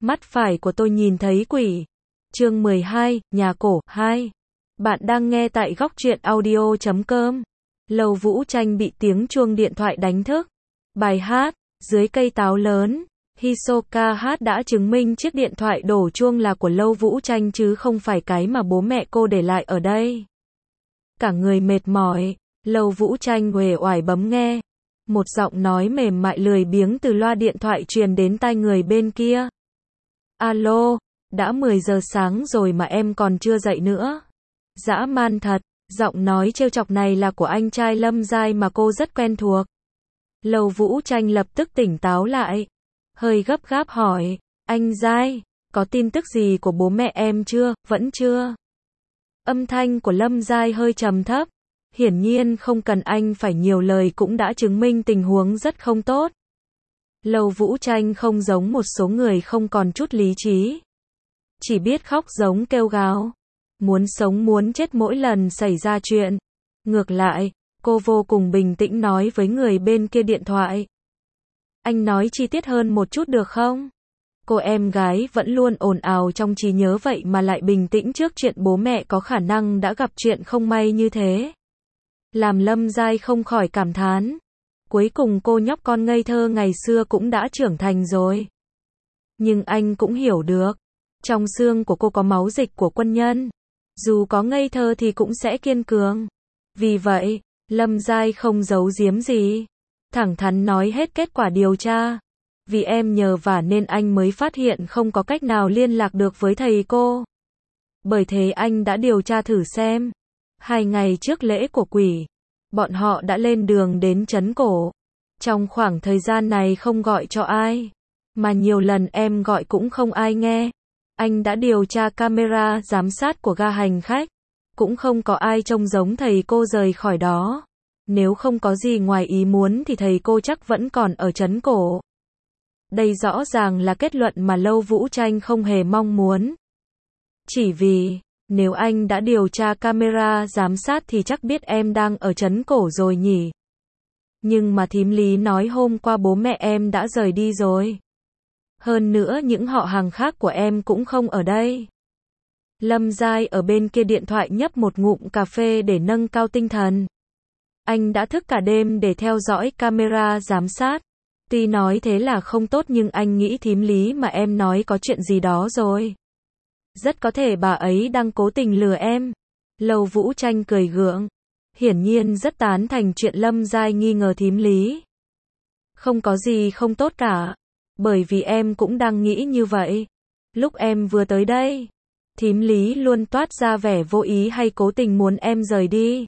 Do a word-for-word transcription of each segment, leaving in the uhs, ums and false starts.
Mắt phải của tôi nhìn thấy quỷ. Chương mười hai, Nhà cổ, hai. Bạn đang nghe tại góc truyện audio chấm com. Lầu Vũ Tranh bị tiếng chuông điện thoại đánh thức. Bài hát, Dưới cây táo lớn. Hisoka hát đã chứng minh chiếc điện thoại đổ chuông là của Lâu Vũ Tranh chứ không phải cái mà bố mẹ cô để lại ở đây. Cả người mệt mỏi, Lâu Vũ Tranh uể oải bấm nghe. Một giọng nói mềm mại lười biếng từ loa điện thoại truyền đến tai người bên kia. Alo, đã mười giờ sáng rồi mà em còn chưa dậy nữa. Dã man thật, giọng nói trêu chọc này là của anh trai Lâm Giai mà cô rất quen thuộc. Lâu Vũ Tranh lập tức tỉnh táo lại. Hơi gấp gáp hỏi, anh Giai, có tin tức gì của bố mẹ em chưa, vẫn chưa? Âm thanh của Lâm Giai hơi trầm thấp. Hiển nhiên không cần anh phải nhiều lời cũng đã chứng minh tình huống rất không tốt. Lâu Vũ Tranh không giống một số người không còn chút lý trí. Chỉ biết khóc giống kêu gào. Muốn sống muốn chết mỗi lần xảy ra chuyện. Ngược lại, cô vô cùng bình tĩnh nói với người bên kia điện thoại. Anh nói chi tiết hơn một chút được không? Cô em gái vẫn luôn ồn ào trong trí nhớ vậy mà lại bình tĩnh trước chuyện bố mẹ có khả năng đã gặp chuyện không may như thế. Làm Lâm Giai không khỏi cảm thán. Cuối cùng cô nhóc con ngây thơ ngày xưa cũng đã trưởng thành rồi. Nhưng anh cũng hiểu được. Trong xương của cô có máu dịch của quân nhân. Dù có ngây thơ thì cũng sẽ kiên cường. Vì vậy, Lâm Giai không giấu giếm gì. Thẳng thắn nói hết kết quả điều tra. Vì em nhờ vả nên anh mới phát hiện không có cách nào liên lạc được với thầy cô. Bởi thế anh đã điều tra thử xem. Hai ngày trước lễ của quỷ, bọn họ đã lên đường đến trấn cổ. Trong khoảng thời gian này không gọi cho ai, mà nhiều lần em gọi cũng không ai nghe. Anh đã điều tra camera giám sát của ga hành khách, cũng không có ai trông giống thầy cô rời khỏi đó. Nếu không có gì ngoài ý muốn thì thầy cô chắc vẫn còn ở trấn cổ. Đây rõ ràng là kết luận mà Lâu Vũ Tranh không hề mong muốn. Chỉ vì, nếu anh đã điều tra camera giám sát thì chắc biết em đang ở trấn cổ rồi nhỉ. Nhưng mà thím Lý nói hôm qua bố mẹ em đã rời đi rồi. Hơn nữa những họ hàng khác của em cũng không ở đây. Lâm Giai ở bên kia điện thoại nhấp một ngụm cà phê để nâng cao tinh thần. Anh đã thức cả đêm để theo dõi camera giám sát. Tuy nói thế là không tốt nhưng anh nghĩ thím Lý mà em nói có chuyện gì đó rồi. Rất có thể bà ấy đang cố tình lừa em. Lâu Vũ Tranh cười gượng. Hiển nhiên rất tán thành chuyện Lâm Giai nghi ngờ thím Lý. Không có gì không tốt cả. Bởi vì em cũng đang nghĩ như vậy. Lúc em vừa tới đây, thím Lý luôn toát ra vẻ vô ý hay cố tình muốn em rời đi.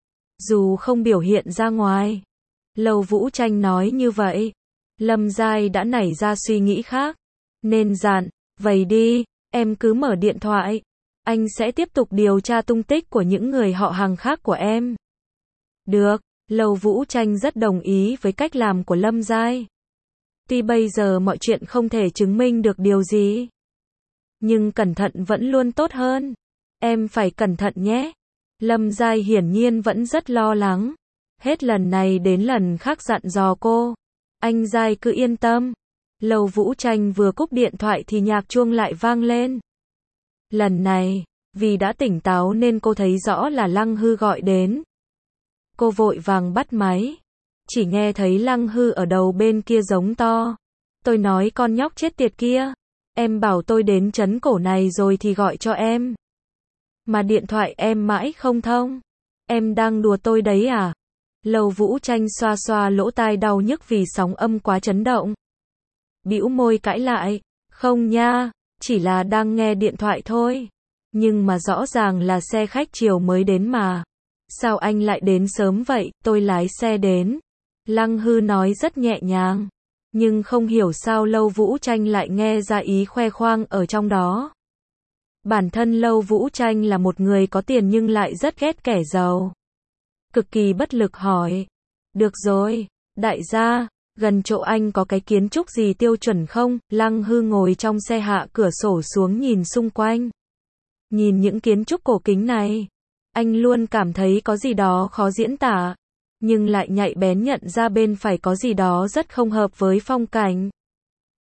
Dù không biểu hiện ra ngoài. Lâu Vũ Tranh nói như vậy. Lâm Giai đã nảy ra suy nghĩ khác. Nên dặn, vậy đi, em cứ mở điện thoại. Anh sẽ tiếp tục điều tra tung tích của những người họ hàng khác của em. Được, Lâu Vũ Tranh rất đồng ý với cách làm của Lâm Giai. Tuy bây giờ mọi chuyện không thể chứng minh được điều gì. Nhưng cẩn thận vẫn luôn tốt hơn. Em phải cẩn thận nhé. Lâm Giai hiển nhiên vẫn rất lo lắng. Hết lần này đến lần khác dặn dò cô. Anh Giai cứ yên tâm. Lâu Vũ Tranh vừa cúp điện thoại thì nhạc chuông lại vang lên. Lần này, vì đã tỉnh táo nên cô thấy rõ là Lăng Hư gọi đến. Cô vội vàng bắt máy. Chỉ nghe thấy Lăng Hư ở đầu bên kia giống to. Tôi nói con nhóc chết tiệt kia. Em bảo tôi đến trấn cổ này rồi thì gọi cho em. Mà điện thoại em mãi không thông. Em đang đùa tôi đấy à? Lâu Vũ Tranh xoa xoa lỗ tai đau nhức vì sóng âm quá chấn động. Bĩu môi cãi lại. Không nha, chỉ là đang nghe điện thoại thôi. Nhưng mà rõ ràng là xe khách chiều mới đến mà. Sao anh lại đến sớm vậy, tôi lái xe đến. Lăng Hư nói rất nhẹ nhàng. Nhưng không hiểu sao Lâu Vũ Tranh lại nghe ra ý khoe khoang ở trong đó. Bản thân Lâu Vũ Tranh là một người có tiền nhưng lại rất ghét kẻ giàu. Cực kỳ bất lực hỏi. Được rồi, đại gia, gần chỗ anh có cái kiến trúc gì tiêu chuẩn không? Lăng Hư ngồi trong xe hạ cửa sổ xuống nhìn xung quanh. Nhìn những kiến trúc cổ kính này, anh luôn cảm thấy có gì đó khó diễn tả. Nhưng lại nhạy bén nhận ra bên phải có gì đó rất không hợp với phong cảnh.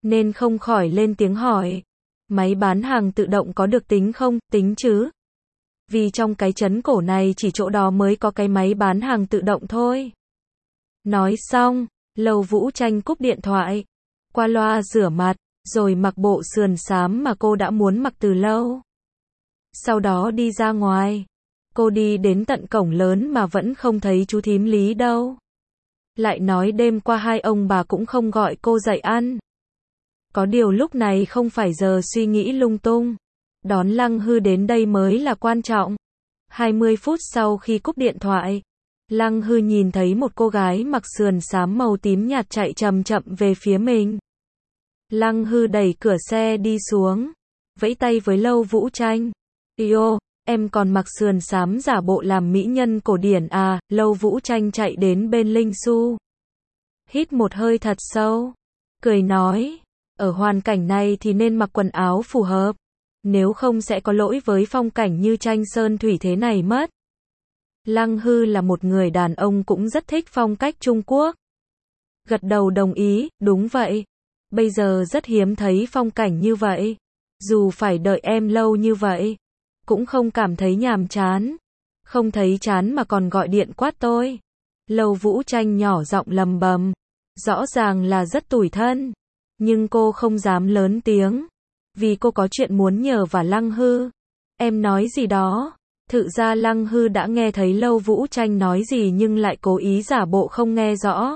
nên không khỏi lên tiếng hỏi. Máy bán hàng tự động có được tính không? Tính chứ. Vì trong cái trấn cổ này chỉ chỗ đó mới có cái máy bán hàng tự động thôi. Nói xong, Lầu Vũ Tranh cúp điện thoại, qua loa rửa mặt, rồi mặc bộ sườn xám mà cô đã muốn mặc từ lâu. Sau đó đi ra ngoài. Cô đi đến tận cổng lớn mà vẫn không thấy chú thím Lý đâu. Lại nói đêm qua hai ông bà cũng không gọi cô dậy ăn. Có điều lúc này không phải giờ suy nghĩ lung tung. Đón Lăng Hư đến đây mới là quan trọng. hai mươi phút sau khi cúp điện thoại, Lăng Hư nhìn thấy một cô gái mặc sườn xám màu tím nhạt chạy chậm chậm về phía mình. Lăng Hư đẩy cửa xe đi xuống, vẫy tay với Lâu Vũ Tranh. Yo, em còn mặc sườn xám giả bộ làm mỹ nhân cổ điển à? Lâu Vũ Tranh chạy đến bên Linh Xu, hít một hơi thật sâu, cười nói, ở hoàn cảnh này thì nên mặc quần áo phù hợp, nếu không sẽ có lỗi với phong cảnh như tranh sơn thủy thế này mất. Lăng Hư là một người đàn ông cũng rất thích phong cách Trung Quốc. Gật đầu đồng ý, đúng vậy. Bây giờ rất hiếm thấy phong cảnh như vậy. Dù phải đợi em lâu như vậy, cũng không cảm thấy nhàm chán. Không thấy chán mà còn gọi điện quát tôi. Lâu Vũ Tranh nhỏ giọng lầm bầm. Rõ ràng là rất tủi thân. Nhưng cô không dám lớn tiếng. Vì cô có chuyện muốn nhờ và Lăng Hư. Em nói gì đó? Thực ra Lăng Hư đã nghe thấy Lâu Vũ Tranh nói gì nhưng lại cố ý giả bộ không nghe rõ.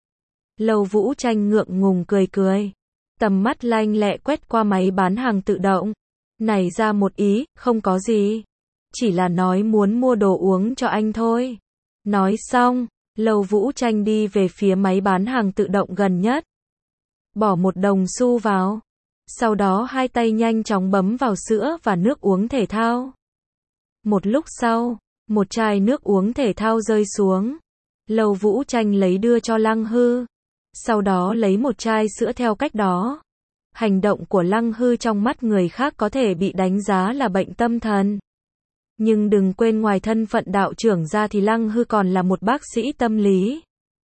Lâu Vũ Tranh ngượng ngùng cười cười. Tầm mắt lanh lẹ quét qua máy bán hàng tự động. Nảy ra một ý, không có gì. Chỉ là nói muốn mua đồ uống cho anh thôi. Nói xong, Lâu Vũ Tranh đi về phía máy bán hàng tự động gần nhất. Bỏ một đồng xu vào. Sau đó hai tay nhanh chóng bấm vào sữa và nước uống thể thao. Một lúc sau, một chai nước uống thể thao rơi xuống. Lâu Vũ Tranh lấy đưa cho Lăng Hư. Sau đó lấy một chai sữa theo cách đó. Hành động của Lăng Hư trong mắt người khác có thể bị đánh giá là bệnh tâm thần. Nhưng đừng quên ngoài thân phận đạo trưởng ra thì Lăng Hư còn là một bác sĩ tâm lý.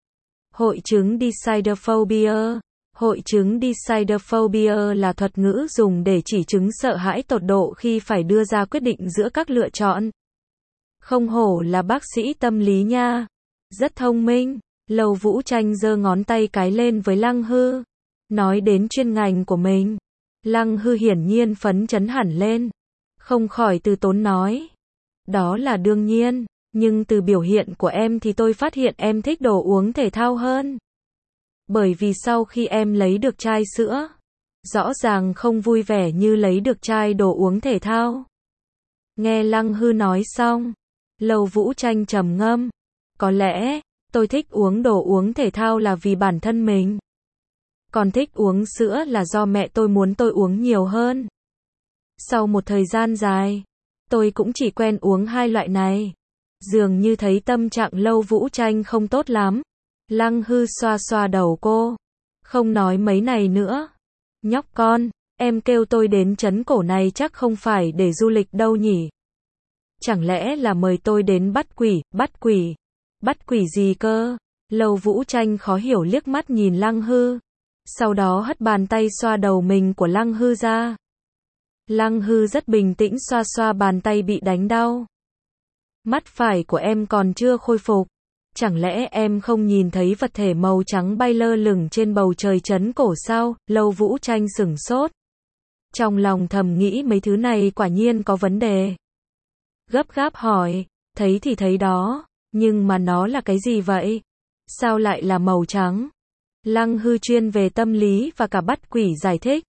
Hội chứng Decidophobia. Hội chứng Decidophobia là thuật ngữ dùng để chỉ chứng sợ hãi tột độ khi phải đưa ra quyết định giữa các lựa chọn. Không hổ là bác sĩ tâm lý nha. Rất thông minh. Lâu Vũ Tranh giơ ngón tay cái lên với Lăng Hư. Nói đến chuyên ngành của mình. Lăng Hư hiển nhiên phấn chấn hẳn lên. Không khỏi từ tốn nói. Đó là đương nhiên. Nhưng từ biểu hiện của em thì tôi phát hiện em thích đồ uống thể thao hơn. Bởi vì sau khi em lấy được chai sữa, rõ ràng không vui vẻ như lấy được chai đồ uống thể thao. Nghe Lăng Hư nói xong, Lâu Vũ Tranh trầm ngâm. Có lẽ, tôi thích uống đồ uống thể thao là vì bản thân mình. Còn thích uống sữa là do mẹ tôi muốn tôi uống nhiều hơn. Sau một thời gian dài, tôi cũng chỉ quen uống hai loại này. Dường như thấy tâm trạng Lâu Vũ Tranh không tốt lắm. Lăng Hư xoa xoa đầu cô. Không nói mấy này nữa. Nhóc con, em kêu tôi đến trấn cổ này chắc không phải để du lịch đâu nhỉ? Chẳng lẽ là mời tôi đến bắt quỷ, bắt quỷ? Bắt quỷ gì cơ? Lâu Vũ Tranh khó hiểu liếc mắt nhìn Lăng Hư. Sau đó hất bàn tay xoa đầu mình của Lăng Hư ra. Lăng Hư rất bình tĩnh xoa xoa bàn tay bị đánh đau. Mắt phải của em còn chưa khôi phục. Chẳng lẽ em không nhìn thấy vật thể màu trắng bay lơ lửng trên bầu trời trấn cổ sao? Lâu Vũ Tranh sửng sốt. Trong lòng thầm nghĩ mấy thứ này quả nhiên có vấn đề. Gấp gáp hỏi, thấy thì thấy đó, nhưng mà nó là cái gì vậy? Sao lại là màu trắng? Lăng Hư chuyên về tâm lý và cả bắt quỷ giải thích.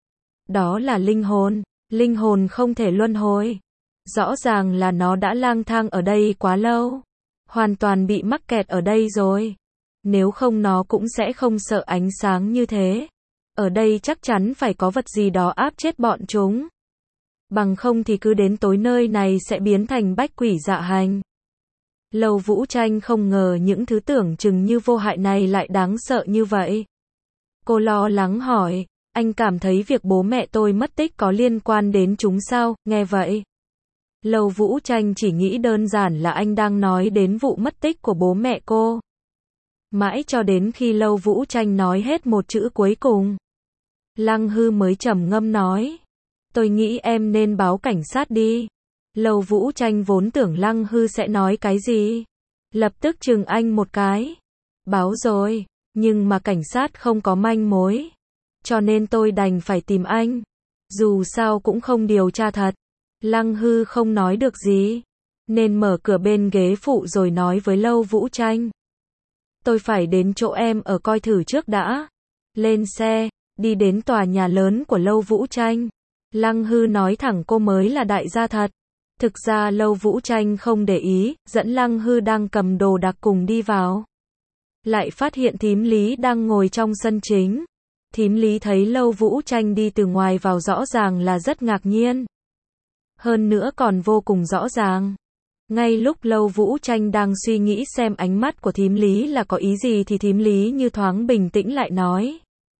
Đó là linh hồn, linh hồn không thể luân hồi. Rõ ràng là nó đã lang thang ở đây quá lâu. Hoàn toàn bị mắc kẹt ở đây rồi. Nếu không nó cũng sẽ không sợ ánh sáng như thế. Ở đây chắc chắn phải có vật gì đó áp chết bọn chúng. Bằng không thì cứ đến tối nơi này sẽ biến thành bách quỷ dạ hành. Lâu Vũ Tranh không ngờ những thứ tưởng chừng như vô hại này lại đáng sợ như vậy. Cô lo lắng hỏi, anh cảm thấy việc bố mẹ tôi mất tích có liên quan đến chúng sao? Nghe vậy, Lâu Vũ Tranh chỉ nghĩ đơn giản là anh đang nói đến vụ mất tích của bố mẹ cô. Mãi cho đến khi Lâu Vũ Tranh nói hết một chữ cuối cùng. Lăng Hư mới trầm ngâm nói. Tôi nghĩ em nên báo cảnh sát đi. Lầu Vũ Tranh vốn tưởng Lăng Hư sẽ nói cái gì. Lập tức chừng anh một cái. Báo rồi, nhưng mà cảnh sát không có manh mối. Cho nên tôi đành phải tìm anh. Dù sao cũng không điều tra thật. Lăng Hư không nói được gì. Nên mở cửa bên ghế phụ rồi nói với Lâu Vũ Tranh. Tôi phải đến chỗ em ở coi thử trước đã. Lên xe, đi đến tòa nhà lớn của Lâu Vũ Tranh. Lăng Hư nói thẳng cô mới là đại gia thật. Thực ra Lâu Vũ Tranh không để ý, dẫn Lăng Hư đang cầm đồ đạc cùng đi vào. Lại phát hiện thím Lý đang ngồi trong sân chính. Thím Lý thấy Lâu Vũ Tranh đi từ ngoài vào rõ ràng là rất ngạc nhiên. Hơn nữa còn vô cùng rõ ràng. Ngay lúc Lâu Vũ Tranh đang suy nghĩ xem ánh mắt của thím Lý là có ý gì thì thím Lý như thoáng bình tĩnh lại nói.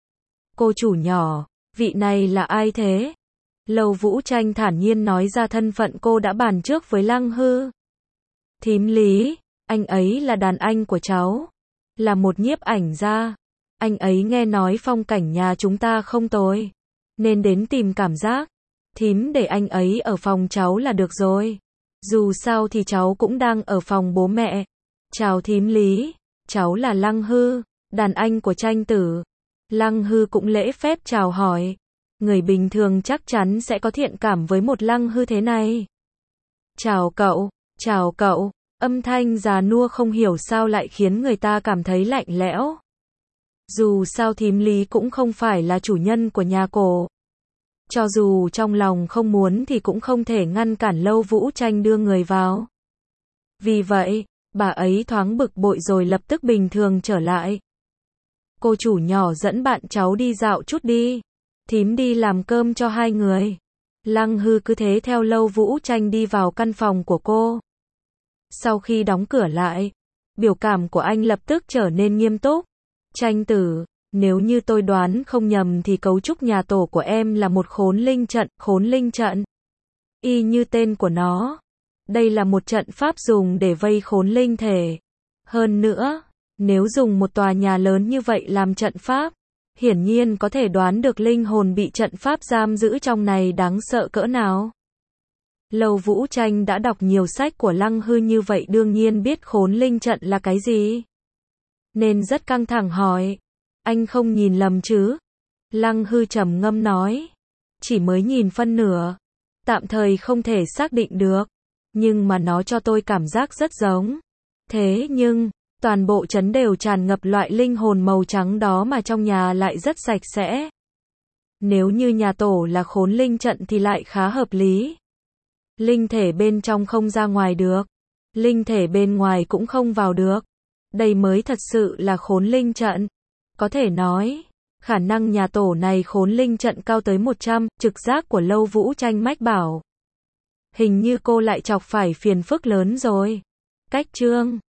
Cô chủ nhỏ, vị này là ai thế? Lâu Vũ Tranh thản nhiên nói ra thân phận cô đã bàn trước với Lăng Hư. Thím Lý, anh ấy là đàn anh của cháu. Là một nhiếp ảnh gia. Anh ấy nghe nói phong cảnh nhà chúng ta không tồi. Nên đến tìm cảm giác. Thím để anh ấy ở phòng cháu là được rồi. Dù sao thì cháu cũng đang ở phòng bố mẹ. Chào thím Lý. Cháu là Lăng Hư, đàn anh của Tranh tử. Lăng Hư cũng lễ phép chào hỏi. Người bình thường chắc chắn sẽ có thiện cảm với một Lăng Hư thế này. Chào cậu, chào cậu. Âm thanh già nua không hiểu sao lại khiến người ta cảm thấy lạnh lẽo. Dù sao thím Lý cũng không phải là chủ nhân của nhà cổ. Cho dù trong lòng không muốn thì cũng không thể ngăn cản Lâu Vũ Tranh đưa người vào. Vì vậy, bà ấy thoáng bực bội rồi lập tức bình thường trở lại. Cô chủ nhỏ dẫn bạn cháu đi dạo chút đi. Thím đi làm cơm cho hai người. Lăng Hư cứ thế theo Lâu Vũ Tranh đi vào căn phòng của cô. Sau khi đóng cửa lại, biểu cảm của anh lập tức trở nên nghiêm túc. Tranh tử, nếu như tôi đoán không nhầm thì cấu trúc nhà tổ của em là một khốn linh trận, khốn linh trận. Y như tên của nó. Đây là một trận pháp dùng để vây khốn linh thể. Hơn nữa, nếu dùng một tòa nhà lớn như vậy làm trận pháp, hiển nhiên có thể đoán được linh hồn bị trận pháp giam giữ trong này đáng sợ cỡ nào. Lâu Vũ Tranh đã đọc nhiều sách của Lăng Hư như vậy đương nhiên biết khốn linh trận là cái gì. Nên rất căng thẳng hỏi. Anh không nhìn lầm chứ? Lăng Hư trầm ngâm nói. Chỉ mới nhìn phân nửa. Tạm thời không thể xác định được. Nhưng mà nó cho tôi cảm giác rất giống. Thế nhưng, toàn bộ trấn đều tràn ngập loại linh hồn màu trắng đó mà trong nhà lại rất sạch sẽ. Nếu như nhà tổ là khốn linh trận thì lại khá hợp lý. Linh thể bên trong không ra ngoài được. Linh thể bên ngoài cũng không vào được. Đây mới thật sự là khốn linh trận. Có thể nói, khả năng nhà tổ này khốn linh trận cao tới một trăm, trực giác của Lâu Vũ Tranh mách bảo. Hình như cô lại chọc phải phiền phức lớn rồi. Cách chương